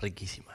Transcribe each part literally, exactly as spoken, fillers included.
riquísima.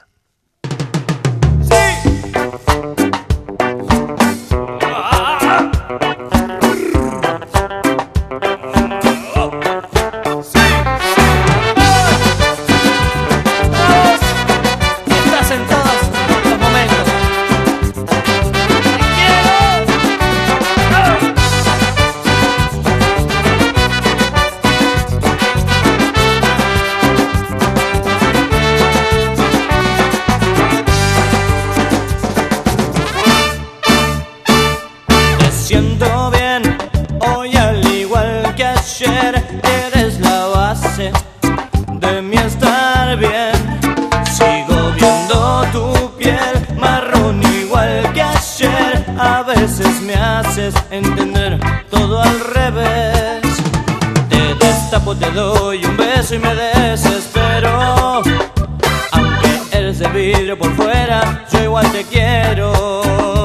Siento bien, hoy al igual que ayer, eres la base de mi estar bien. Sigo viendo tu piel marrón igual que ayer, a veces me haces entender todo al revés. Te destapo, te doy un beso y me desespero. Aunque eres de vidrio por fuera, yo igual te quiero.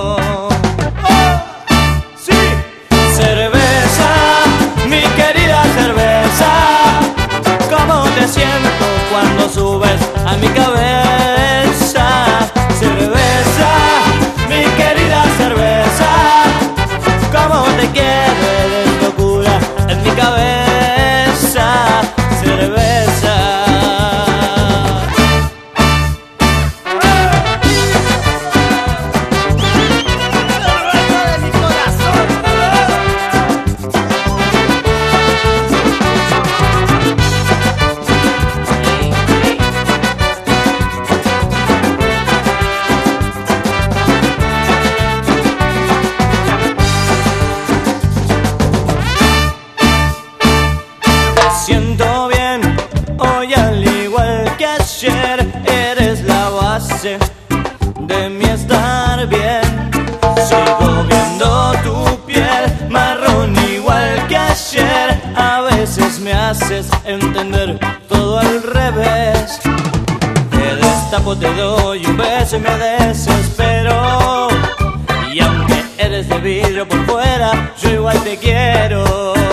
Cuando subes a mi cabeza, cerveza, mi querida cerveza, como te quiero, eres locura en mi cabeza, cerveza. Siento bien, hoy al igual que ayer, eres la base de mi estar bien. Sigo viendo tu piel marrón igual que ayer, a veces me haces entender todo al revés. Te destapo, te doy un beso y me desespero. Y aunque eres de vidrio por fuera, yo igual te quiero.